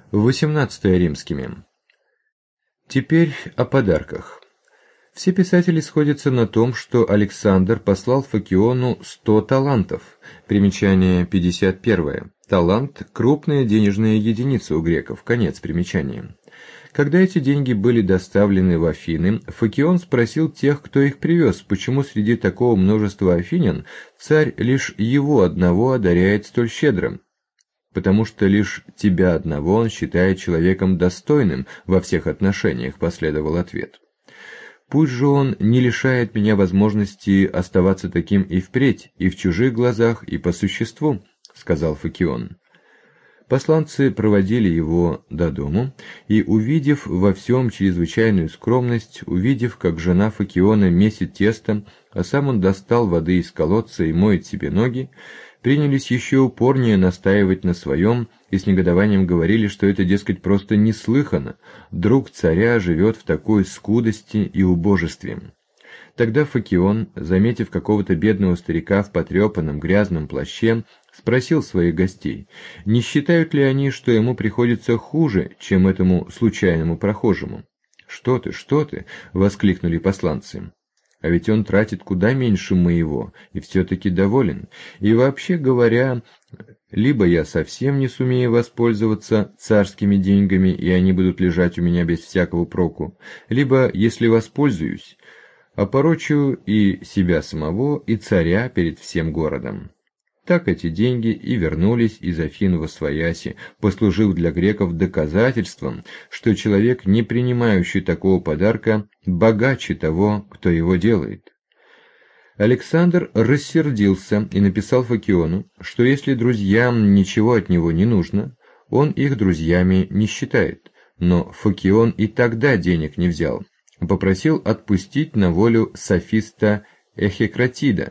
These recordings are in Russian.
18 римскими. Теперь о подарках. Все писатели сходятся на том, что Александр послал Фокиону 100 талантов. Примечание 51. Талант – крупная денежная единица у греков. Конец примечания. Когда эти деньги были доставлены в Афины, Фокион спросил тех, кто их привез, почему среди такого множества афинян царь лишь его одного одаряет столь щедро. «Потому что лишь тебя одного он считает человеком достойным во всех отношениях», — последовал ответ. «Пусть же он не лишает меня возможности оставаться таким и впредь, и в чужих глазах, и по существу», — сказал Фокион. Посланцы проводили его до дому, и, увидев во всем чрезвычайную скромность, увидев, как жена Фокиона месит тесто, а сам он достал воды из колодца и моет себе ноги, принялись еще упорнее настаивать на своем и с негодованием говорили, что это, дескать, просто неслыханно, друг царя живет в такой скудости и убожестве. Тогда Фокион, заметив какого-то бедного старика в потрепанном грязном плаще, спросил своих гостей, не считают ли они, что ему приходится хуже, чем этому случайному прохожему. Что ты!» — воскликнули посланцы. «А ведь он тратит куда меньше моего, и все-таки доволен. И вообще говоря, либо я совсем не сумею воспользоваться царскими деньгами, и они будут лежать у меня без всякого проку, либо, если воспользуюсь, опорочу и себя самого, и царя перед всем городом». Так эти деньги и вернулись из Афин восвояси, послужив для греков доказательством, что человек, не принимающий такого подарка, богаче того, кто его делает. Александр рассердился и написал Фокиону, что если друзьям ничего от него не нужно, он их друзьями не считает, но Фокион и тогда денег не взял, попросил отпустить на волю софиста Эхекратида,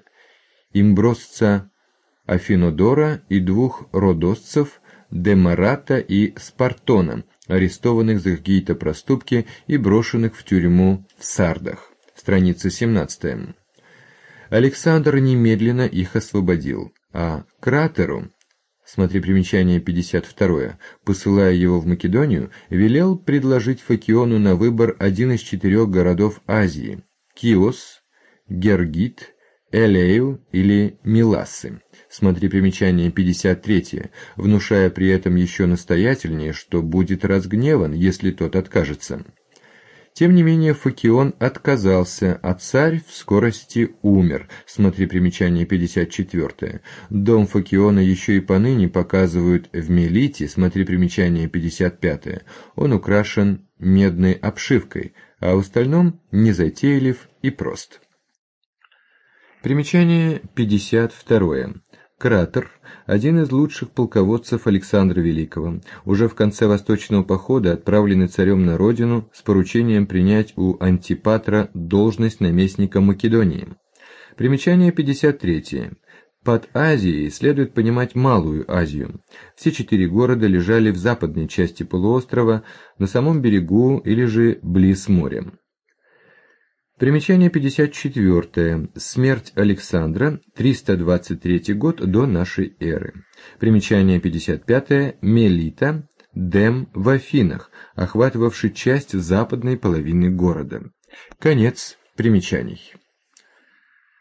имбросца Афинодора и 2 родосцев Демарата и Спартона, арестованных за какие-то проступки и брошенных в тюрьму в Сардах. Страница 17. Александр немедленно их освободил, а Кратеру, смотри примечание 52, посылая его в Македонию, велел предложить Фокиону на выбор один из 4 городов Азии – Киос, Гергит, Элею или Милассы. Смотри примечание 53, внушая при этом еще настоятельнее, что будет разгневан, если тот откажется. Тем не менее Фокион отказался, а царь в скорости умер. Смотри примечание 54. Дом Фокиона еще и поныне показывают в Мелите, смотри примечание 55. Он украшен медной обшивкой, а в остальном незатейлив и прост. Примечание 52. Кратер, один из лучших полководцев Александра Великого, уже в конце Восточного похода отправленный царем на родину с поручением принять у Антипатра должность наместника Македонии. Примечание 53. Под Азией следует понимать Малую Азию. Все 4 города лежали в западной части полуострова, на самом берегу или же близ моря. Примечание 54. Смерть Александра, 323 год до нашей эры. Примечание 55. Мелита, Дем в Афинах, охватывавший часть западной половины города. Конец примечаний.